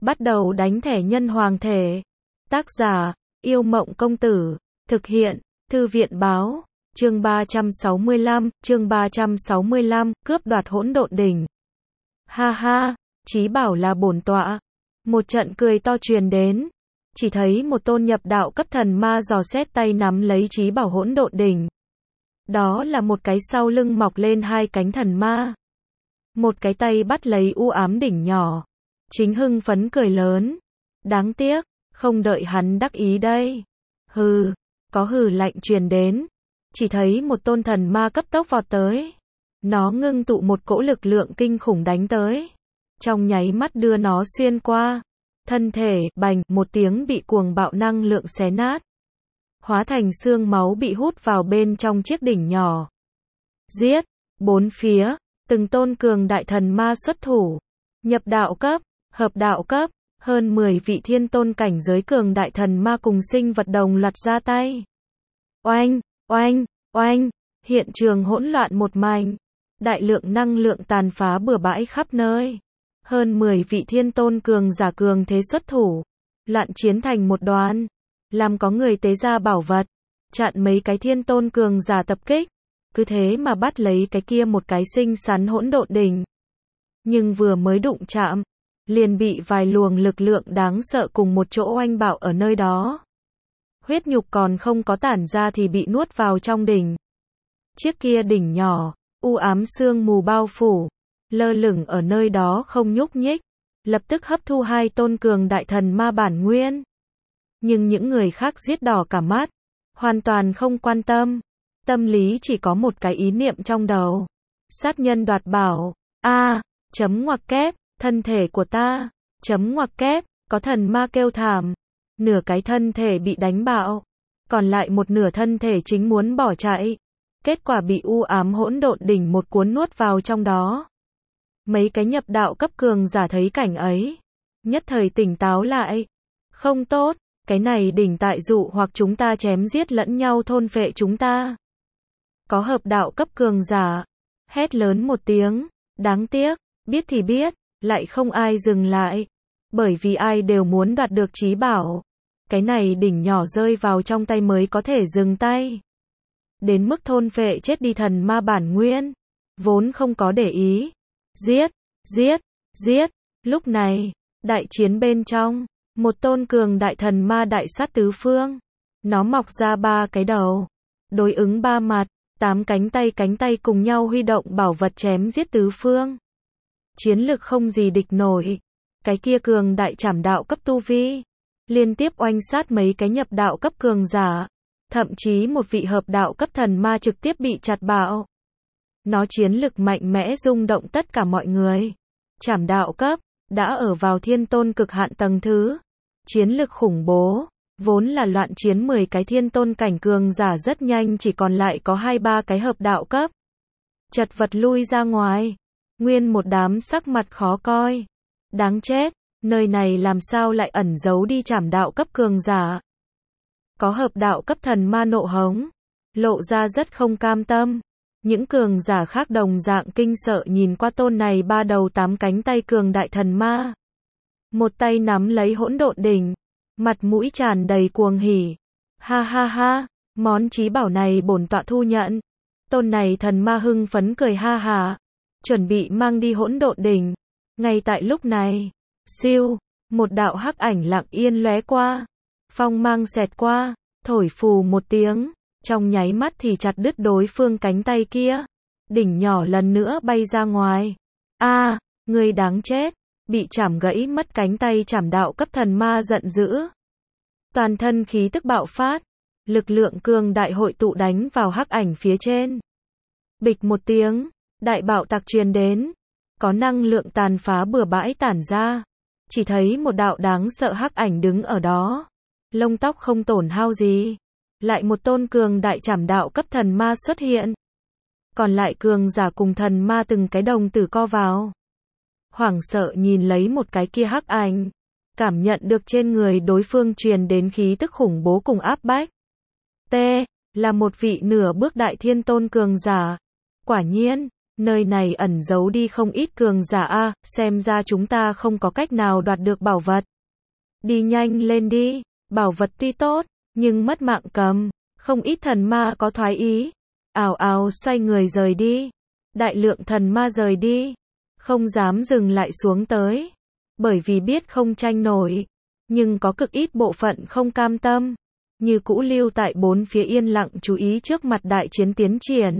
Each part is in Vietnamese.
Bắt đầu đánh thẻ nhân hoàng thể. Tác giả, Yêu Mộng Công Tử. Thực hiện, Thư viện Báo. Chương 365, cướp đoạt hỗn độn đỉnh. Ha ha, Chí bảo là bổn tọa. Một trận cười to truyền đến. Chỉ thấy một tôn nhập đạo cấp thần ma dò xét tay nắm lấy Chí bảo hỗn độn đỉnh. Đó là một cái sau lưng mọc lên hai cánh thần ma. Một cái tay bắt lấy u ám đỉnh nhỏ. Chính hưng phấn cười lớn. Đáng tiếc, không đợi hắn đắc ý đây. Hừ, có hừ lạnh truyền đến. Chỉ thấy một tôn thần ma cấp tốc vọt tới. Nó ngưng tụ một cỗ lực lượng kinh khủng đánh tới. Trong nháy mắt đưa nó xuyên qua. Thân thể, bành, một tiếng bị cuồng bạo năng lượng xé nát. Hóa thành xương máu bị hút vào bên trong chiếc đỉnh nhỏ. Giết, bốn phía, từng tôn cường đại thần ma xuất thủ. Nhập đạo cấp, hợp đạo cấp, hơn 10 vị thiên tôn cảnh giới cường đại thần ma cùng sinh vật đồng loạt ra tay. Oanh, oanh, oanh, hiện trường hỗn loạn một mảnh. Đại lượng năng lượng tàn phá bừa bãi khắp nơi. Hơn 10 vị thiên tôn cường giả cường thế xuất thủ. Loạn chiến thành một đoàn. Làm có người tế ra bảo vật. Chặn mấy cái thiên tôn cường giả tập kích. Cứ thế mà bắt lấy cái kia một cái xinh xắn hỗn độn đỉnh. Nhưng vừa mới đụng chạm, liền bị vài luồng lực lượng đáng sợ cùng một chỗ oanh bạo ở nơi đó. Huyết nhục còn không có tản ra thì bị nuốt vào trong đỉnh. Chiếc kia đỉnh nhỏ, u ám sương mù bao phủ, lơ lửng ở nơi đó không nhúc nhích, lập tức hấp thu hai tôn cường đại thần ma bản nguyên. Nhưng những người khác giết đỏ cả mắt, hoàn toàn không quan tâm. Tâm lý chỉ có một cái ý niệm trong đầu. Sát nhân đoạt bảo. Chấm ngoặc kép, thân thể của ta. Chấm ngoặc kép, có thần ma kêu thảm. Nửa cái thân thể bị đánh bạo. Còn lại một nửa thân thể chính muốn bỏ chạy. Kết quả bị u ám hỗn độn đỉnh một cuốn nuốt vào trong đó. Mấy cái nhập đạo cấp cường giả thấy cảnh ấy. Nhất thời tỉnh táo lại. Không tốt, cái này đỉnh tại dụ hoặc chúng ta chém giết lẫn nhau thôn phệ chúng ta. Có hợp đạo cấp cường giả. Hét lớn một tiếng. Đáng tiếc, biết thì biết, lại không ai dừng lại. Bởi vì ai đều muốn đoạt được chí bảo. Cái này đỉnh nhỏ rơi vào trong tay mới có thể dừng tay. Đến mức thôn phệ chết đi thần ma bản nguyên. Vốn không có để ý. Giết, giết, giết. Lúc này, đại chiến bên trong. Một tôn cường đại thần ma đại sát tứ phương. Nó mọc ra 3 cái đầu. Đối ứng 3 mặt. 8 cánh tay cùng nhau huy động bảo vật chém giết tứ phương. Chiến lực không gì địch nổi. Cái kia cường đại trảm đạo cấp tu vi. Liên tiếp oanh sát mấy cái nhập đạo cấp cường giả. Thậm chí một vị hợp đạo cấp thần ma trực tiếp bị chặt bạo. Nó chiến lực mạnh mẽ rung động tất cả mọi người. Trảm đạo cấp, đã ở vào thiên tôn cực hạn tầng thứ. Chiến lực khủng bố. Vốn là loạn chiến 10 cái thiên tôn cảnh cường giả rất nhanh chỉ còn lại có 2-3 cái hợp đạo cấp. Chật vật lui ra ngoài. Nguyên một đám sắc mặt khó coi. Đáng chết, nơi này làm sao lại ẩn giấu đi trảm đạo cấp cường giả. Có hợp đạo cấp thần ma nộ hống. Lộ ra rất không cam tâm. Những cường giả khác đồng dạng kinh sợ nhìn qua tôn này 3 đầu 8 cánh tay cường đại thần ma. Một tay nắm lấy hỗn độn đỉnh. Mặt mũi tràn đầy cuồng hỉ. Ha ha ha, món chí bảo này bổn tọa thu nhận. Tôn này thần ma hưng phấn cười ha ha. Chuẩn bị mang đi hỗn độn đỉnh. Ngay tại lúc này, siêu, một đạo hắc ảnh lặng yên lóe qua. Phong mang xẹt qua, thổi phù một tiếng. Trong nháy mắt thì chặt đứt đối phương cánh tay kia. Đỉnh nhỏ lần nữa bay ra ngoài. Người đáng chết. Bị chảm gãy mất cánh tay trảm đạo cấp thần ma giận dữ. Toàn thân khí tức bạo phát. Lực lượng cường đại hội tụ đánh vào hắc ảnh phía trên. Bịch một tiếng. Đại bạo tạc truyền đến. Có năng lượng tàn phá bừa bãi tản ra. Chỉ thấy một đạo đáng sợ hắc ảnh đứng ở đó. Lông tóc không tổn hao gì. Lại một tôn cường đại trảm đạo cấp thần ma xuất hiện. Còn lại cường giả cùng thần ma từng cái đồng tử co vào. Hoảng sợ nhìn lấy một cái kia hắc ảnh. Cảm nhận được trên người đối phương truyền đến khí tức khủng bố cùng áp bách. Là một vị nửa bước đại thiên tôn cường giả. Quả nhiên, Nơi này ẩn giấu đi không ít cường giả a, xem ra chúng ta không có cách nào đoạt được bảo vật. Đi nhanh lên đi, bảo vật tuy tốt, nhưng mất mạng cầm, không ít thần ma có thoái ý. Ào ào xoay người rời đi. Đại lượng thần ma rời đi, không dám dừng lại xuống tới, bởi vì biết không tranh nổi, nhưng có cực ít bộ phận không cam tâm, như cũ lưu tại bốn phía yên lặng chú ý trước mặt đại chiến tiến triển.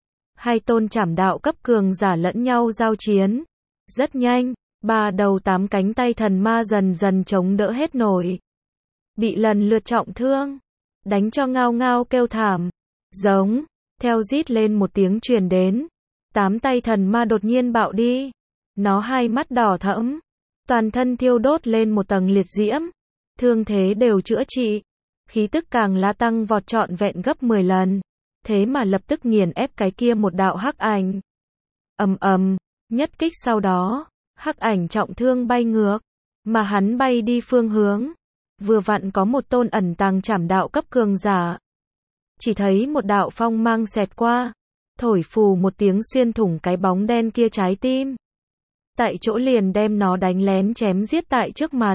Hai tôn trảm đạo cấp cường giả lẫn nhau giao chiến. Rất nhanh, 3 đầu 8 cánh tay thần ma dần dần chống đỡ hết nổi. Bị lần lượt trọng thương, đánh cho ngao ngao kêu thảm. Giống, theo rít lên một tiếng truyền đến. 8 tay thần ma đột nhiên bạo đi. Nó hai mắt đỏ thẫm, toàn thân thiêu đốt lên một tầng liệt diễm. Thương thế đều chữa trị, khí tức càng la tăng vọt trọn vẹn gấp 10 lần. Thế mà lập tức nghiền ép cái kia một đạo hắc ảnh. Ầm ầm, nhất kích sau đó, hắc ảnh trọng thương bay ngược, mà hắn bay đi phương hướng, vừa vặn có một tôn ẩn tàng trảm đạo cấp cường giả. Chỉ thấy một đạo phong mang xẹt qua, thổi phù một tiếng xuyên thủng cái bóng đen kia trái tim. Tại chỗ liền đem nó đánh lén chém giết tại trước mặt.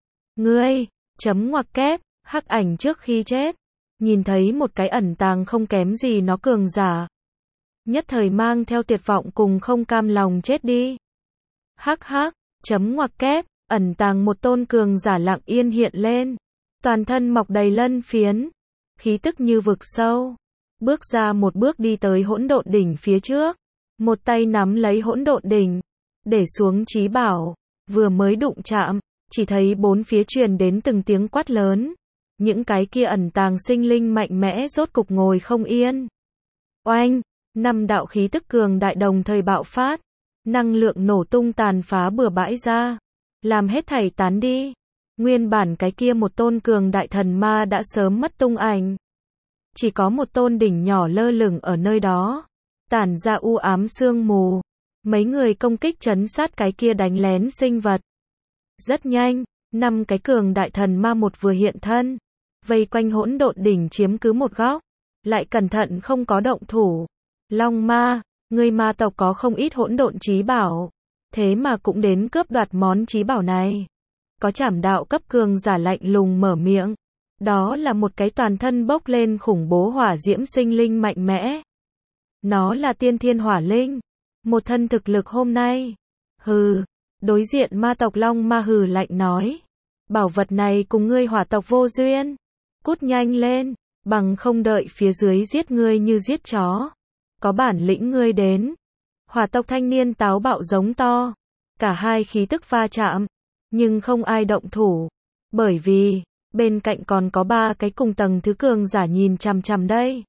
Ngươi, chấm ngoặc kép, hắc ảnh trước khi chết, nhìn thấy một cái ẩn tàng không kém gì nó cường giả. Nhất thời mang theo tuyệt vọng cùng không cam lòng chết đi. Hắc hắc, chấm ngoặc kép, ẩn tàng một tôn cường giả lặng yên hiện lên. Toàn thân mọc đầy lân phiến, khí tức như vực sâu. Bước ra một bước đi tới hỗn độn đỉnh phía trước. Một tay nắm lấy hỗn độn đỉnh, để xuống chí bảo, vừa mới đụng chạm, chỉ thấy bốn phía truyền đến từng tiếng quát lớn. Những cái kia ẩn tàng sinh linh mạnh mẽ rốt cục ngồi không yên. Oanh, 5 đạo khí tức cường đại đồng thời bạo phát, năng lượng nổ tung tàn phá bừa bãi ra, làm hết thảy tán đi. Nguyên bản cái kia một tôn cường đại thần ma đã sớm mất tung ảnh. Chỉ có một tôn đỉnh nhỏ lơ lửng ở nơi đó, tản ra u ám sương mù. Mấy người công kích trấn sát cái kia đánh lén sinh vật. Rất nhanh, 5 cái cường đại thần ma một vừa hiện thân, vây quanh hỗn độn đỉnh chiếm cứ một góc, lại cẩn thận không có động thủ. Long ma, ngươi ma tộc có không ít hỗn độn chí bảo, thế mà cũng đến cướp đoạt món chí bảo này. Có trảm đạo cấp cường giả lạnh lùng mở miệng. Đó là một cái toàn thân bốc lên khủng bố hỏa diễm sinh linh mạnh mẽ. Nó là tiên thiên hỏa linh, một thân thực lực hôm nay. Hừ, đối diện ma tộc Long ma hừ lạnh nói. Bảo vật này cùng ngươi hỏa tộc vô duyên. Cút nhanh lên, bằng không đợi phía dưới giết ngươi như giết chó. Có bản lĩnh ngươi đến. Hỏa tộc thanh niên táo bạo giống to. Cả hai khí tức va chạm, nhưng không ai động thủ. Bởi vì, bên cạnh còn có 3 cái cùng tầng thứ cường giả nhìn chằm chằm đây.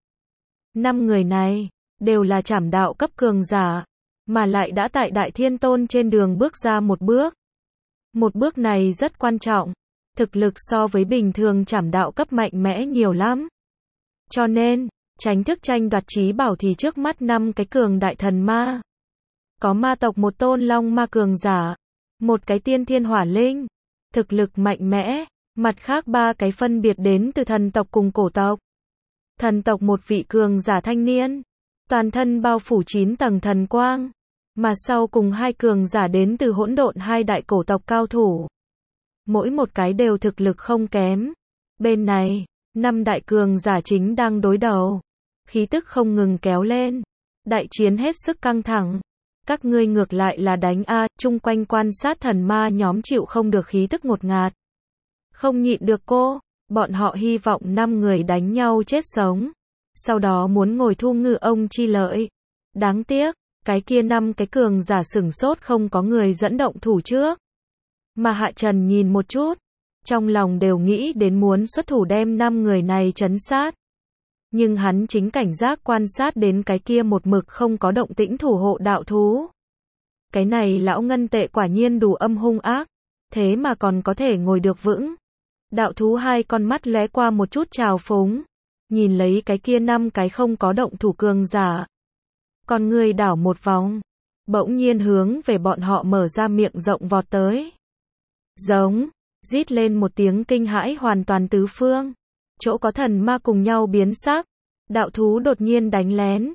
5 người này, đều là trảm đạo cấp cường giả, mà lại đã tại Đại Thiên Tôn trên đường bước ra một bước. Một bước này rất quan trọng, thực lực so với bình thường trảm đạo cấp mạnh mẽ nhiều lắm. Cho nên, tránh thức tranh đoạt chí bảo thì trước mắt 5 cái cường đại thần ma. Có ma tộc một tôn long ma cường giả, một cái tiên thiên hỏa linh, thực lực mạnh mẽ, mặt khác 3 cái phân biệt đến từ thần tộc cùng cổ tộc. Thần tộc một vị cường giả thanh niên, toàn thân bao phủ 9 tầng thần quang, mà sau cùng 2 cường giả đến từ hỗn độn 2 đại cổ tộc cao thủ. Mỗi một cái đều thực lực không kém. Bên này, 5 đại cường giả chính đang đối đầu, khí tức không ngừng kéo lên, đại chiến hết sức căng thẳng. Các ngươi ngược lại là đánh a, chung quanh quan sát thần ma nhóm chịu không được khí tức ngột ngạt. Không nhịn được cô, bọn họ hy vọng 5 người đánh nhau chết sống. Sau đó muốn ngồi thu ngư ông chi lợi. Đáng tiếc, cái kia 5 cái cường giả sửng sốt không có người dẫn động thủ trước. Mà Hạ Trần nhìn một chút, trong lòng đều nghĩ đến muốn xuất thủ đem 5 người này trấn sát. Nhưng hắn chính cảnh giác quan sát đến cái kia một mực không có động tĩnh thủ hộ đạo thú. Cái này lão ngân tệ quả nhiên đủ âm hung ác, thế mà còn có thể ngồi được vững. Đạo thú 2 con mắt lóe qua một chút trào phúng, nhìn lấy cái kia 5 cái không có động thủ cường giả. Con người đảo một vòng, bỗng nhiên hướng về bọn họ mở ra miệng rộng vọt tới. Giống, rít lên một tiếng kinh hãi hoàn toàn tứ phương. Chỗ có thần ma cùng nhau biến sắc, đạo thú đột nhiên đánh lén,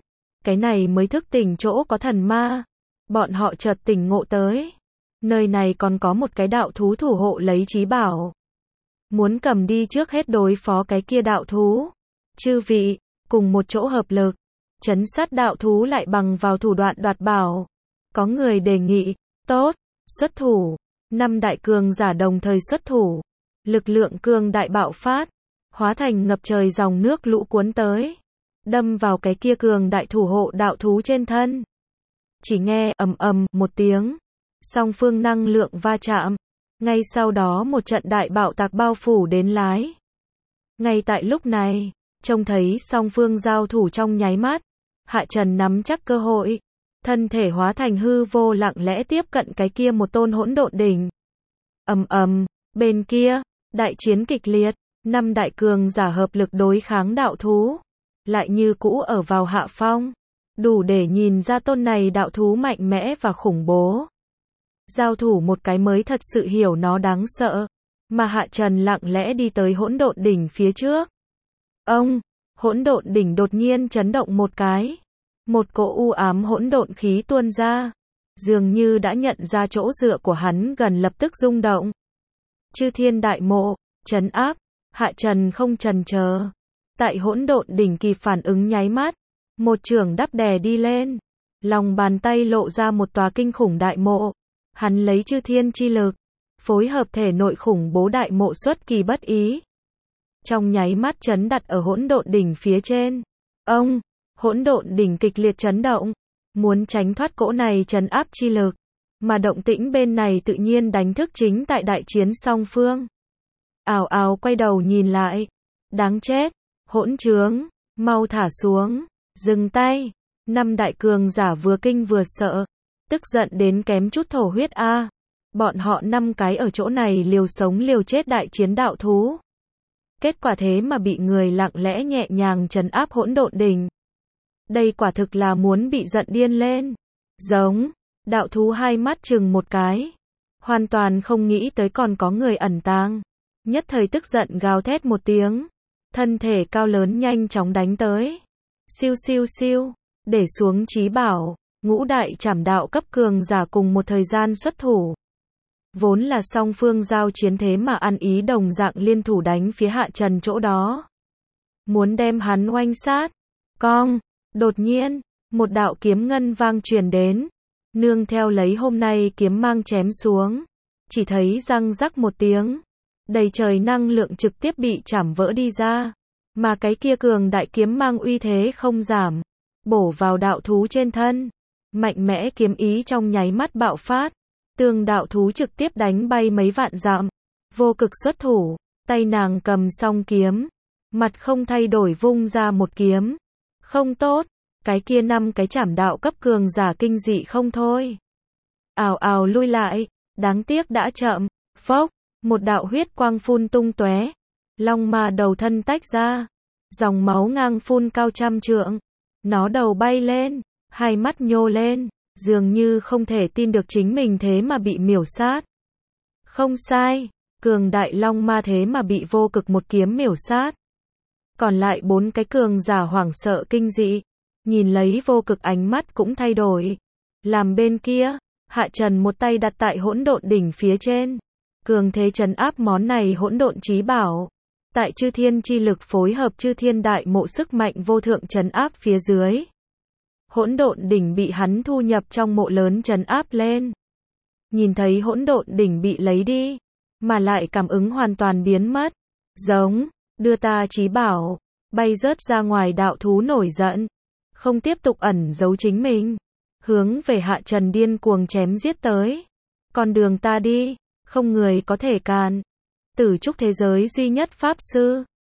cái này mới thức tỉnh chỗ có thần ma. Bọn họ chợt tỉnh ngộ tới. Nơi này còn có một cái đạo thú thủ hộ lấy trí bảo. Muốn cầm đi trước hết đối phó cái kia đạo thú. Chư vị, cùng một chỗ hợp lực. Trấn sát đạo thú lại bằng vào thủ đoạn đoạt bảo. Có người đề nghị, tốt, xuất thủ. 5 đại cường giả đồng thời xuất thủ. Lực lượng cường đại bạo phát. Hóa thành ngập trời dòng nước lũ cuốn tới. Đâm vào cái kia cường đại thủ hộ đạo thú trên thân. Chỉ nghe ầm ầm một tiếng. Song phương năng lượng va chạm. Ngay sau đó một trận đại bạo tạc bao phủ đến lái. Ngay tại lúc này, trông thấy song phương giao thủ trong nháy mắt. Hạ Trần nắm chắc cơ hội. Thân thể hóa thành hư vô lặng lẽ tiếp cận cái kia một tôn hỗn độn đỉnh. Ầm ầm, bên kia, đại chiến kịch liệt. 5 đại cường giả hợp lực đối kháng đạo thú. Lại như cũ ở vào hạ phong. Đủ để nhìn ra tôn này đạo thú mạnh mẽ và khủng bố. Giao thủ một cái mới thật sự hiểu nó đáng sợ. Mà Hạ Trần lặng lẽ đi tới hỗn độn đỉnh phía trước. Hỗn độn đỉnh đột nhiên chấn động một cái. Một cỗ u ám hỗn độn khí tuôn ra. Dường như đã nhận ra chỗ dựa của hắn gần lập tức rung động. Chư thiên đại mộ, trấn áp. Hạ Trần không chần chờ. Tại hỗn độn đỉnh kịp phản ứng nháy mắt. Một chưởng đắp đè đi lên. Lòng bàn tay lộ ra một tòa kinh khủng đại mộ. Hắn lấy chư thiên chi lực. Phối hợp thể nội khủng bố đại mộ xuất kỳ bất ý. Trong nháy mắt chấn đặt ở hỗn độn đỉnh phía trên. Hỗn độn đỉnh kịch liệt chấn động. Muốn tránh thoát cỗ này trấn áp chi lực. Mà động tĩnh bên này tự nhiên đánh thức chính tại đại chiến song phương. Ào ào quay đầu nhìn lại. Đáng chết. Hỗn trướng. Mau thả xuống. Dừng tay. 5 đại cường giả vừa kinh vừa sợ. Tức giận đến kém chút thổ huyết a. Bọn họ 5 cái ở chỗ này liều sống liều chết đại chiến đạo thú. Kết quả thế mà bị người lặng lẽ nhẹ nhàng trấn áp hỗn độn đỉnh. Đây quả thực là muốn bị giận điên lên. Giống. Đạo thú hai mắt chừng một cái. Hoàn toàn không nghĩ tới còn có người ẩn tàng. Nhất thời tức giận gào thét một tiếng. Thân thể cao lớn nhanh chóng đánh tới. Siêu siêu siêu. Để xuống trí bảo. Ngũ đại trảm đạo cấp cường giả cùng một thời gian xuất thủ. Vốn là song phương giao chiến thế mà ăn ý đồng dạng liên thủ đánh phía Hạ Trần chỗ đó. Muốn đem hắn oanh sát. Cong. Đột nhiên, một đạo kiếm ngân vang truyền đến. Nương theo lấy hôm nay kiếm mang chém xuống. Chỉ thấy răng rắc một tiếng. Đầy trời năng lượng trực tiếp bị chảm vỡ đi ra. Mà cái kia cường đại kiếm mang uy thế không giảm. Bổ vào đạo thú trên thân. Mạnh mẽ kiếm ý trong nháy mắt bạo phát. Tương đạo thú trực tiếp đánh bay mấy vạn dặm. Vô cực xuất thủ. Tay nàng cầm song kiếm. Mặt không thay đổi vung ra một kiếm. Không tốt. Cái kia 5 cái trảm đạo cấp cường giả kinh dị không thôi. Ào ào lui lại. Đáng tiếc đã chậm. Phốc. Một đạo huyết quang phun tung tóe. Long ma đầu thân tách ra. Dòng máu ngang phun cao trăm trượng. Nó đầu bay lên. Hai mắt nhô lên. Dường như không thể tin được chính mình thế mà bị miểu sát. Không sai. Cường đại long ma thế mà bị vô cực một kiếm miểu sát. Còn lại 4 cái cường giả hoảng sợ kinh dị. Nhìn lấy vô cực ánh mắt cũng thay đổi. Làm bên kia, Hạ Trần một tay đặt tại hỗn độn đỉnh phía trên. Cường thế trấn áp món này hỗn độn chí bảo. Tại chư thiên chi lực phối hợp chư thiên đại mộ sức mạnh vô thượng trấn áp phía dưới. Hỗn độn đỉnh bị hắn thu nhập trong mộ lớn trấn áp lên. Nhìn thấy hỗn độn đỉnh bị lấy đi, mà lại cảm ứng hoàn toàn biến mất. Giống, đưa ta chí bảo, bay rớt ra ngoài đạo thú nổi giận. Không tiếp tục ẩn giấu chính mình. Hướng về Hạ Trần điên cuồng chém giết tới. Con đường ta đi, không người có thể cản. Tử trúc thế giới duy nhất pháp sư.